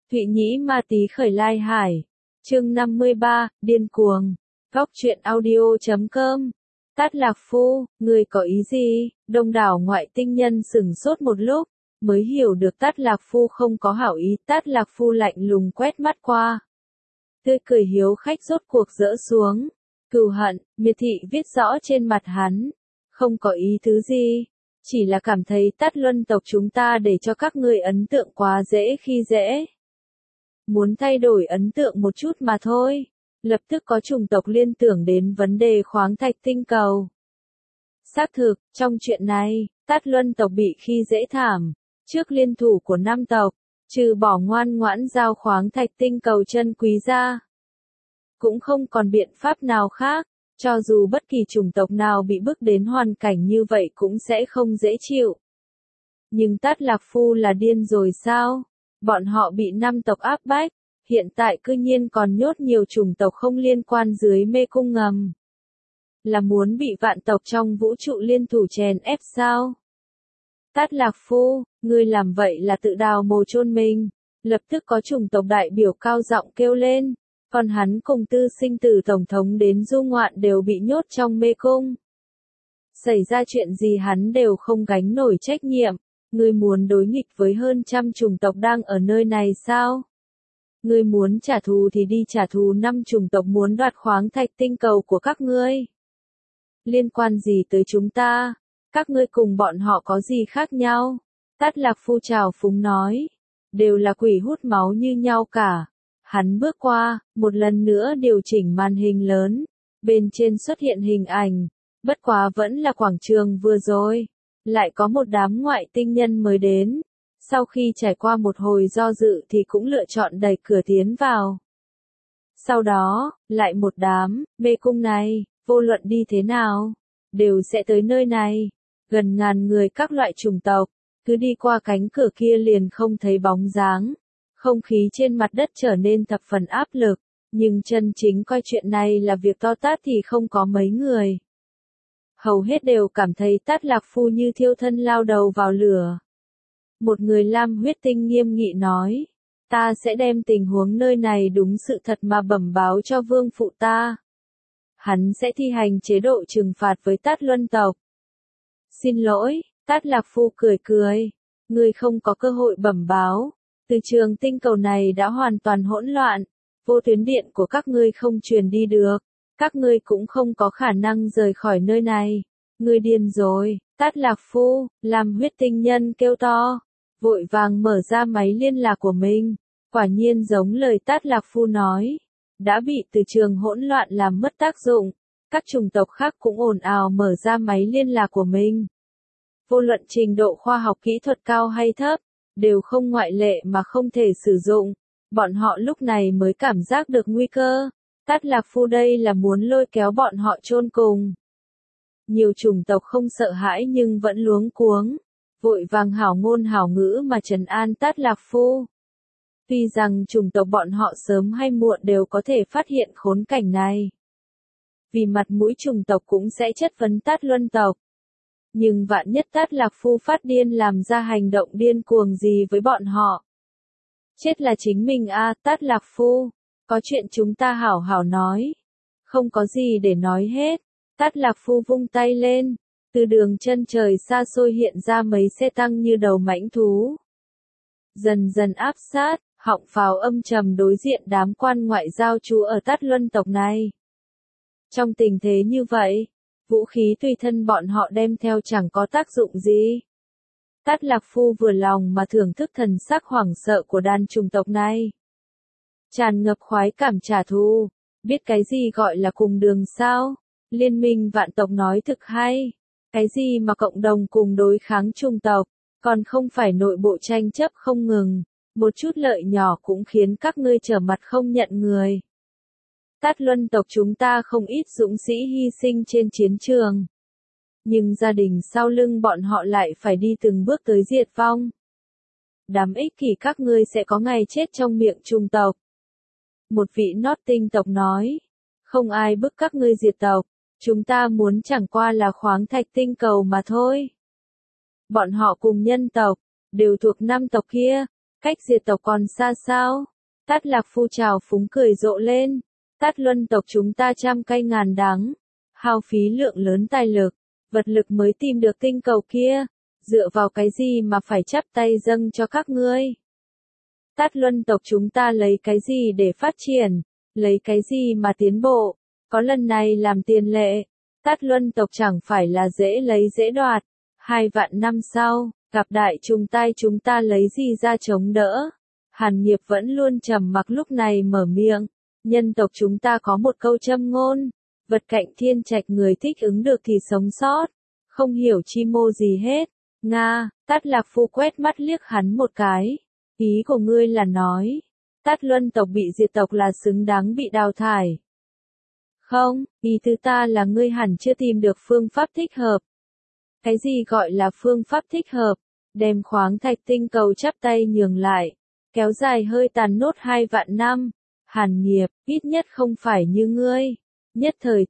Thụy Nhĩ Ma Tý khởi lai hải. Chương 53, điên cuồng. Góc truyện audio.com. Tát Lạc Phu, ngươi có ý gì? Đông đảo ngoại tinh nhân sửng sốt một lúc, mới hiểu được Tát Lạc Phu không có hảo ý. Tát Lạc Phu lạnh lùng quét mắt qua. Tươi cười hiếu khách rốt cuộc dỡ xuống. Cừu hận, miệt thị viết rõ trên mặt hắn. Không có ý thứ gì. Chỉ là cảm thấy Tát Luân tộc chúng ta để cho các ngươi ấn tượng quá dễ khi dễ. Muốn thay đổi ấn tượng một chút mà thôi. Lập tức có chủng tộc liên tưởng đến vấn đề khoáng thạch tinh cầu. Xác thực, trong chuyện này, Tát Luân tộc bị khi dễ thảm. Trước liên thủ của 5 tộc, trừ bỏ ngoan ngoãn giao khoáng thạch tinh cầu chân quý ra. Cũng không còn biện pháp nào khác, cho dù bất kỳ chủng tộc nào bị bức đến hoàn cảnh như vậy cũng sẽ không dễ chịu. Nhưng Tát Lạc Phu là điên rồi sao? Bọn họ bị 5 tộc áp bách, hiện tại cư nhiên còn nhốt nhiều chủng tộc không liên quan dưới mê cung ngầm. Là muốn bị vạn tộc trong vũ trụ liên thủ chèn ép sao? Tát Lạc Phu, ngươi làm vậy là tự đào mồ chôn mình. Lập tức có chủng tộc đại biểu cao giọng kêu lên, còn hắn cùng Tư Sinh Tử tổng thống đến du ngoạn đều bị nhốt trong mê cung. Xảy ra chuyện gì hắn đều không gánh nổi trách nhiệm. Ngươi muốn đối nghịch với hơn trăm chủng tộc đang ở nơi này sao? Ngươi muốn trả thù thì đi trả thù 5 chủng tộc muốn đoạt khoáng thạch tinh cầu của các ngươi. Liên quan gì tới chúng ta? Các ngươi cùng bọn họ có gì khác nhau? Tát Lạc Phu trào phúng nói. Đều là quỷ hút máu như nhau cả. Hắn bước qua, một lần nữa điều chỉnh màn hình lớn. Bên trên xuất hiện hình ảnh. Bất quá vẫn là quảng trường vừa rồi. Lại có một đám ngoại tinh nhân mới đến. Sau khi trải qua một hồi do dự thì cũng lựa chọn đẩy cửa tiến vào. Sau đó, lại một đám, mê cung này, vô luận đi thế nào, đều sẽ tới nơi này. Gần ngàn người các loại chủng tộc, cứ đi qua cánh cửa kia liền không thấy bóng dáng. Không khí trên mặt đất trở nên thập phần áp lực, nhưng chân chính coi chuyện này là việc to tát thì không có mấy người. Hầu hết đều cảm thấy Tát Lạc Phu như thiêu thân lao đầu vào lửa. Một người lam huyết tinh nghiêm nghị nói, ta sẽ đem tình huống nơi này đúng sự thật mà bẩm báo cho vương phụ ta. Hắn sẽ thi hành chế độ trừng phạt với Tát Luân tộc. Xin lỗi, Tát Lạc Phu cười cười, ngươi không có cơ hội bẩm báo. Từ trường tinh cầu này đã hoàn toàn hỗn loạn, vô tuyến điện của các ngươi không truyền đi được. Các ngươi cũng không có khả năng rời khỏi nơi này. Ngươi điên rồi, Tát Lạc Phu, làm huyết tinh nhân kêu to. Vội vàng mở ra máy liên lạc của mình. Quả nhiên giống lời Tát Lạc Phu nói. Đã bị từ trường hỗn loạn làm mất tác dụng. Các chủng tộc khác cũng ồn ào mở ra máy liên lạc của mình. Vô luận trình độ khoa học kỹ thuật cao hay thấp, đều không ngoại lệ mà không thể sử dụng. Bọn họ lúc này mới cảm giác được nguy cơ. Tát Lạc Phu đây là muốn lôi kéo bọn họ chôn cùng. Nhiều chủng tộc không sợ hãi nhưng vẫn luống cuống, vội vàng hảo ngôn hảo ngữ mà trấn an Tát Lạc Phu. Tuy rằng chủng tộc bọn họ sớm hay muộn đều có thể phát hiện khốn cảnh này. Vì mặt mũi chủng tộc cũng sẽ chất vấn Tát Luân tộc. Nhưng vạn nhất Tát Lạc Phu phát điên làm ra hành động điên cuồng gì với bọn họ. Chết là chính mình a, Tát Lạc Phu. Có chuyện chúng ta hảo hảo nói. Không có gì để nói hết. Tát Lạc Phu vung tay lên. Từ đường chân trời xa xôi hiện ra mấy xe tăng như đầu mãnh thú. Dần dần áp sát, họng pháo âm trầm đối diện đám quan ngoại giao trú ở Tát Luân tộc này. Trong tình thế như vậy, vũ khí tùy thân bọn họ đem theo chẳng có tác dụng gì. Tát Lạc Phu vừa lòng mà thưởng thức thần sắc hoảng sợ của đàn chủng tộc này. Tràn ngập khoái cảm trả thù, biết cái gì gọi là cùng đường sao? Liên minh vạn tộc nói thực hay. Cái gì mà cộng đồng cùng đối kháng chủng tộc, còn không phải nội bộ tranh chấp không ngừng, một chút lợi nhỏ cũng khiến các ngươi trở mặt không nhận người. Tát Luân tộc chúng ta không ít dũng sĩ hy sinh trên chiến trường. Nhưng gia đình sau lưng bọn họ lại phải đi từng bước tới diệt vong. Đám ích kỷ các ngươi sẽ có ngày chết trong miệng chủng tộc. Một vị nót tinh tộc nói, không ai bức các ngươi diệt tộc, chúng ta muốn chẳng qua là khoáng thạch tinh cầu mà thôi. Bọn họ cùng nhân tộc, đều thuộc 5 tộc kia, cách diệt tộc còn xa sao? Tát Lạc Phu trào phúng cười rộ lên. Tát Luân tộc chúng ta trăm cây ngàn đắng, hao phí lượng lớn tài lực, vật lực mới tìm được tinh cầu kia, dựa vào cái gì mà phải chắp tay dâng cho các ngươi? Tát Luân tộc chúng ta lấy cái gì để phát triển, lấy cái gì mà tiến bộ, có lần này làm tiền lệ, Tát Luân tộc chẳng phải là dễ lấy dễ đoạt, 2 vạn năm sau, gặp đại trùng tai chúng ta lấy gì ra chống đỡ? Hàn Nghiệp vẫn luôn trầm mặc lúc này mở miệng, nhân tộc chúng ta có một câu châm ngôn, vật cạnh thiên trạch người thích ứng được thì sống sót, không hiểu chi mô gì hết. Nga, Tát Lạc Phu quét mắt liếc hắn một cái. Ý của ngươi là nói, Tát Luân tộc bị diệt tộc là xứng đáng bị đào thải. Không, ý thứ ta là ngươi hẳn chưa tìm được phương pháp thích hợp. Cái gì gọi là phương pháp thích hợp? Đem khoáng thạch tinh cầu chắp tay nhường lại, kéo dài hơi tàn nốt 2 vạn năm. Hàn Nghiệp, ít nhất không phải như ngươi. Nhất thời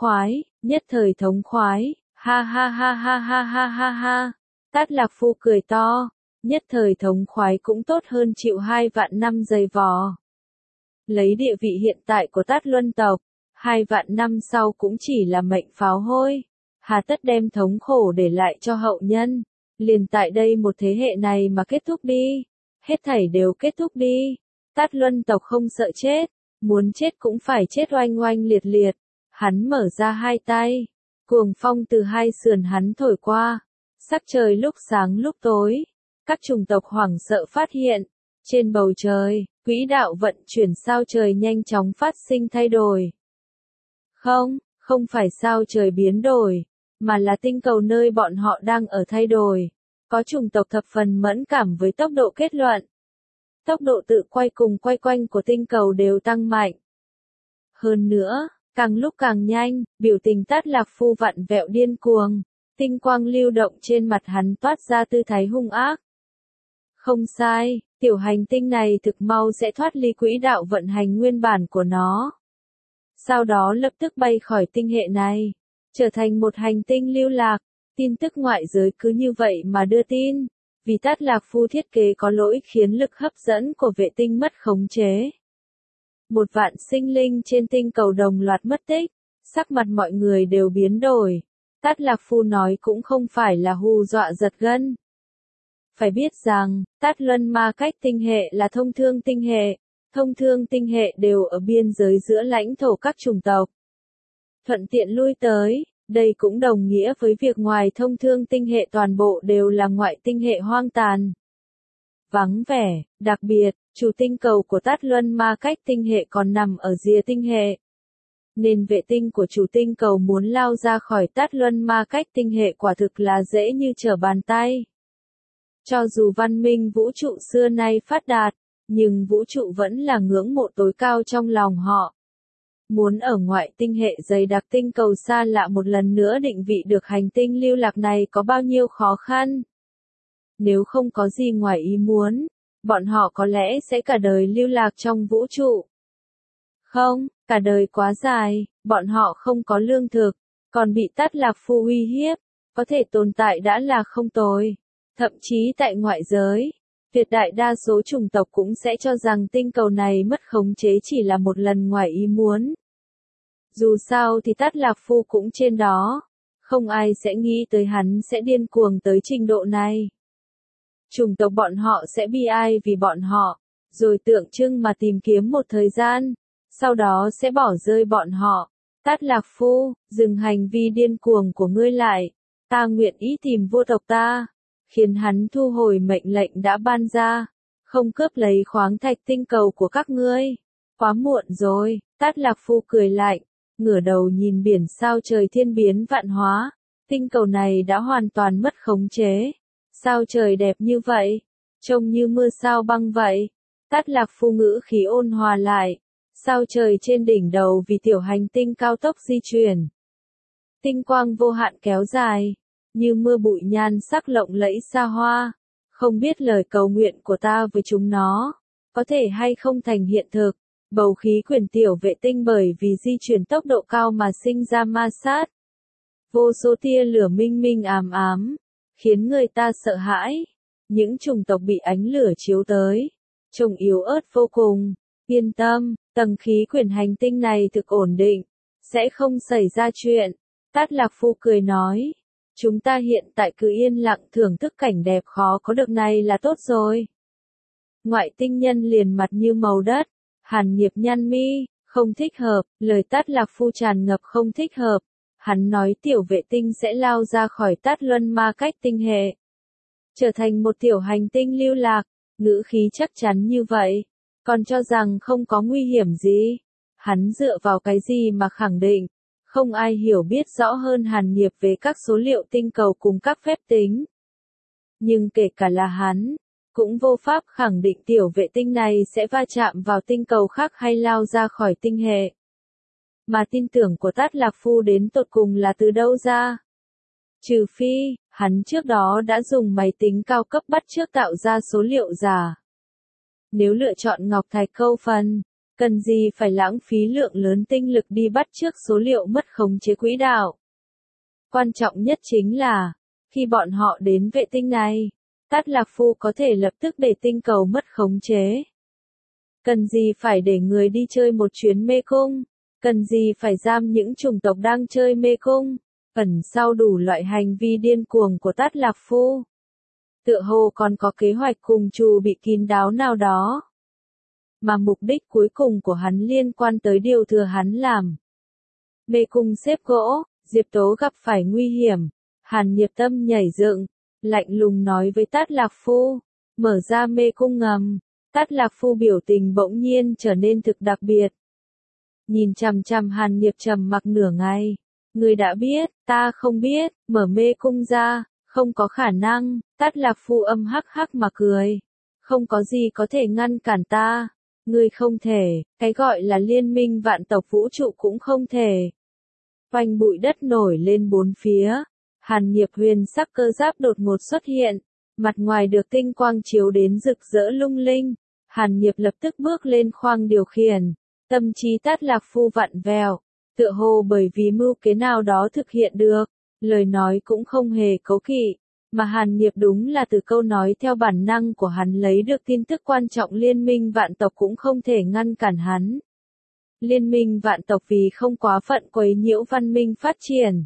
thống khoái, ha ha ha ha ha ha ha ha. Tát Lạc Phu cười to, nhất thời thống khoái cũng tốt hơn chịu 2 vạn năm dày vò. Lấy địa vị hiện tại của Tát Luân tộc, 2 vạn năm sau cũng chỉ là mệnh pháo hôi, hà tất đem thống khổ để lại cho hậu nhân, liền tại đây một thế hệ này mà kết thúc đi, hết thảy đều kết thúc đi. Tát Luân tộc không sợ chết, muốn chết cũng phải chết oanh oanh liệt liệt. Hắn mở ra hai tay, cuồng phong từ hai sườn hắn thổi qua, sắc trời lúc sáng lúc tối, các chủng tộc hoảng sợ phát hiện, trên bầu trời, quỹ đạo vận chuyển sao trời nhanh chóng phát sinh thay đổi. Không phải sao trời biến đổi, mà là tinh cầu nơi bọn họ đang ở thay đổi. Có chủng tộc thập phần mẫn cảm với tốc độ kết luận. Tốc độ tự quay cùng quay quanh của tinh cầu đều tăng mạnh. Hơn nữa, càng lúc càng nhanh, biểu tình Tát Lạc Phu vặn vẹo điên cuồng, tinh quang lưu động trên mặt hắn toát ra tư thái hung ác. Không sai, tiểu hành tinh này thực mau sẽ thoát ly quỹ đạo vận hành nguyên bản của nó. Sau đó lập tức bay khỏi tinh hệ này, trở thành một hành tinh lưu lạc, tin tức ngoại giới cứ như vậy mà đưa tin. Vì Tát Lạc Phu thiết kế có lỗi khiến lực hấp dẫn của vệ tinh mất khống chế. 1 vạn sinh linh trên tinh cầu đồng loạt mất tích, sắc mặt mọi người đều biến đổi. Tát Lạc Phu nói cũng không phải là hù dọa giật gân. Phải biết rằng, Tát Luân Ma Cách tinh hệ là thông thương tinh hệ đều ở biên giới giữa lãnh thổ các chủng tộc. Thuận tiện lui tới, đây cũng đồng nghĩa với việc ngoài thông thương tinh hệ toàn bộ đều là ngoại tinh hệ hoang tàn. Vắng vẻ, đặc biệt, chủ tinh cầu của Tát Luân Ma Cách tinh hệ còn nằm ở rìa tinh hệ. Nên vệ tinh của chủ tinh cầu muốn lao ra khỏi Tát Luân Ma Cách tinh hệ quả thực là dễ như trở bàn tay. Cho dù văn minh vũ trụ xưa nay phát đạt, nhưng vũ trụ vẫn là ngưỡng mộ tối cao trong lòng họ. Muốn ở ngoại tinh hệ dày đặc tinh cầu xa lạ một lần nữa định vị được hành tinh lưu lạc này có bao nhiêu khó khăn. Nếu không có gì ngoài ý muốn, bọn họ có lẽ sẽ cả đời lưu lạc trong vũ trụ. Không, cả đời quá dài, bọn họ không có lương thực, còn bị Tát Lạc Phu uy hiếp, có thể tồn tại đã là không tồi. Thậm chí tại ngoại giới, tuyệt đại đa số chủng tộc cũng sẽ cho rằng tinh cầu này mất khống chế chỉ là một lần ngoài ý muốn. Dù sao thì Tát Lạc Phu cũng trên đó, không ai sẽ nghĩ tới hắn sẽ điên cuồng tới trình độ này. Chủng tộc bọn họ sẽ bi ai vì bọn họ, rồi tượng trưng mà tìm kiếm một thời gian, sau đó sẽ bỏ rơi bọn họ. Tát Lạc Phu, dừng hành vi điên cuồng của ngươi lại, ta nguyện ý tìm vua tộc ta, khiến hắn thu hồi mệnh lệnh đã ban ra, không cướp lấy khoáng thạch tinh cầu của các ngươi. Quá muộn rồi, Tát Lạc Phu cười lạnh, ngửa đầu nhìn biển sao trời thiên biến vạn hóa, tinh cầu này đã hoàn toàn mất khống chế. Sao trời đẹp như vậy, trông như mưa sao băng vậy. Tát Lạc Phu ngữ khí ôn hòa lại, sao trời trên đỉnh đầu vì tiểu hành tinh cao tốc di chuyển. Tinh quang vô hạn kéo dài, như mưa bụi nhan sắc lộng lẫy xa hoa. Không biết lời cầu nguyện của ta với chúng nó, có thể hay không thành hiện thực. Bầu khí quyển tiểu vệ tinh bởi vì di chuyển tốc độ cao mà sinh ra ma sát. Vô số tia lửa minh minh ám ám, khiến người ta sợ hãi. Những chủng tộc bị ánh lửa chiếu tới, trông yếu ớt vô cùng. Yên tâm, tầng khí quyển hành tinh này thực ổn định, sẽ không xảy ra chuyện. Tát Lạc Phu cười nói, chúng ta hiện tại cứ yên lặng thưởng thức cảnh đẹp khó có được này là tốt rồi. Ngoại tinh nhân liền mặt như màu đất, Hàn Nghiệp nhăn mi, không thích hợp, lời Tát Lạc Phu tràn ngập không thích hợp. Hắn nói tiểu vệ tinh sẽ lao ra khỏi Tát Luân Ma cách tinh hệ, trở thành một tiểu hành tinh lưu lạc, ngữ khí chắc chắn như vậy, còn cho rằng không có nguy hiểm gì. Hắn dựa vào cái gì mà khẳng định, không ai hiểu biết rõ hơn Hàn Nghiệp về các số liệu tinh cầu cùng các phép tính. Nhưng kể cả là hắn, cũng vô pháp khẳng định tiểu vệ tinh này sẽ va chạm vào tinh cầu khác hay lao ra khỏi tinh hệ. Mà tin tưởng của Tát Lạc Phu đến tột cùng là từ đâu ra? Trừ phi, hắn trước đó đã dùng máy tính cao cấp bắt chước tạo ra số liệu giả. Nếu lựa chọn ngọc thạch câu phần, cần gì phải lãng phí lượng lớn tinh lực đi bắt chước số liệu mất khống chế quỹ đạo. Quan trọng nhất chính là, khi bọn họ đến vệ tinh này, Tát Lạc Phu có thể lập tức để tinh cầu mất khống chế. Cần gì phải để người đi chơi một chuyến mê cung, cần gì phải giam những chủng tộc đang chơi mê cung, ẩn sau đủ loại hành vi điên cuồng của Tát Lạc Phu. Tựa hồ còn có kế hoạch cùng trù bị kín đáo nào đó. Mà mục đích cuối cùng của hắn liên quan tới điều thừa hắn làm. Mê cung xếp gỗ, Diệp Tố gặp phải nguy hiểm, Hàn Nghiệp tâm nhảy dựng, lạnh lùng nói với Tát Lạc Phu, mở ra mê cung ngầm. Tát Lạc Phu biểu tình bỗng nhiên trở nên thực đặc biệt. Nhìn chằm chằm Hàn Nghiệp trầm mặc nửa ngày. Người đã biết, ta không biết, mở mê cung ra, không có khả năng. Tát Lạc Phu âm hắc hắc mà cười. Không có gì có thể ngăn cản ta. Ngươi không thể, cái gọi là liên minh vạn tộc vũ trụ cũng không thể. Oanh bụi đất nổi lên bốn phía. Hàn Nghiệp huyền sắc cơ giáp đột ngột xuất hiện. Mặt ngoài được tinh quang chiếu đến rực rỡ lung linh. Hàn Nghiệp lập tức bước lên khoang điều khiển. Tâm trí Tát Lạc Phu vặn vẹo. Tựa hồ bởi vì mưu kế nào đó thực hiện được. Lời nói cũng không hề cấu kỵ. Mà Hàn Nghiệp đúng là từ câu nói theo bản năng của hắn lấy được tin tức quan trọng liên minh vạn tộc cũng không thể ngăn cản hắn. Liên minh vạn tộc vì không quá phận quấy nhiễu văn minh phát triển.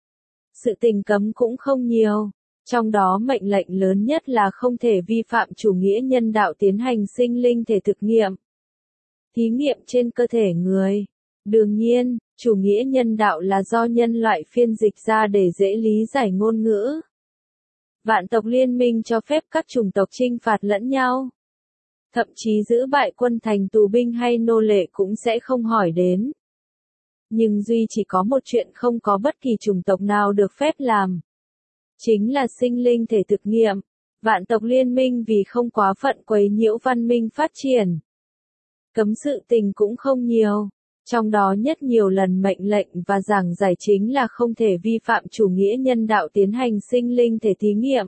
Sự tình cấm cũng không nhiều. Trong đó mệnh lệnh lớn nhất là không thể vi phạm chủ nghĩa nhân đạo tiến hành sinh linh thể thực nghiệm. Thí nghiệm trên cơ thể người. Đương nhiên, chủ nghĩa nhân đạo là do nhân loại phiên dịch ra để dễ lý giải ngôn ngữ. Vạn tộc liên minh cho phép các chủng tộc chinh phạt lẫn nhau. Thậm chí giữ bại quân thành tù binh hay nô lệ cũng sẽ không hỏi đến. Nhưng duy chỉ có một chuyện không có bất kỳ chủng tộc nào được phép làm. Chính là sinh linh thể thực nghiệm. Vạn tộc liên minh vì không quá phận quấy nhiễu văn minh phát triển. Cấm sự tình cũng không nhiều. Trong đó nhất nhiều lần mệnh lệnh và giảng giải chính là không thể vi phạm chủ nghĩa nhân đạo tiến hành sinh linh thể thí nghiệm.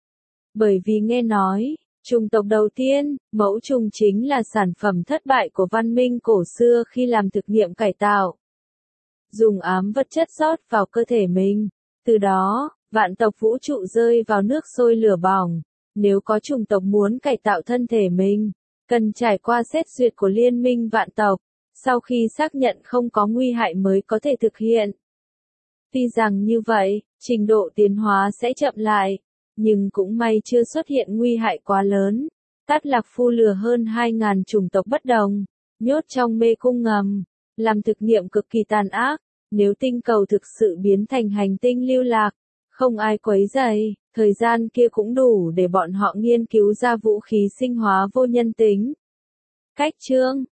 Bởi vì nghe nói, chủng tộc đầu tiên, mẫu trùng chính là sản phẩm thất bại của văn minh cổ xưa khi làm thực nghiệm cải tạo. Dùng ám vật chất rót vào cơ thể mình. Từ đó, vạn tộc vũ trụ rơi vào nước sôi lửa bỏng. Nếu có chủng tộc muốn cải tạo thân thể mình, cần trải qua xét duyệt của liên minh vạn tộc. Sau khi xác nhận không có nguy hại mới có thể thực hiện. Tuy rằng như vậy, trình độ tiến hóa sẽ chậm lại, nhưng cũng may chưa xuất hiện nguy hại quá lớn. Tát Lạc Phu lừa hơn 2.000 chủng tộc bất đồng, nhốt trong mê cung ngầm, làm thực nghiệm cực kỳ tàn ác. Nếu tinh cầu thực sự biến thành hành tinh lưu lạc, không ai quấy rầy, thời gian kia cũng đủ để bọn họ nghiên cứu ra vũ khí sinh hóa vô nhân tính. Cách chương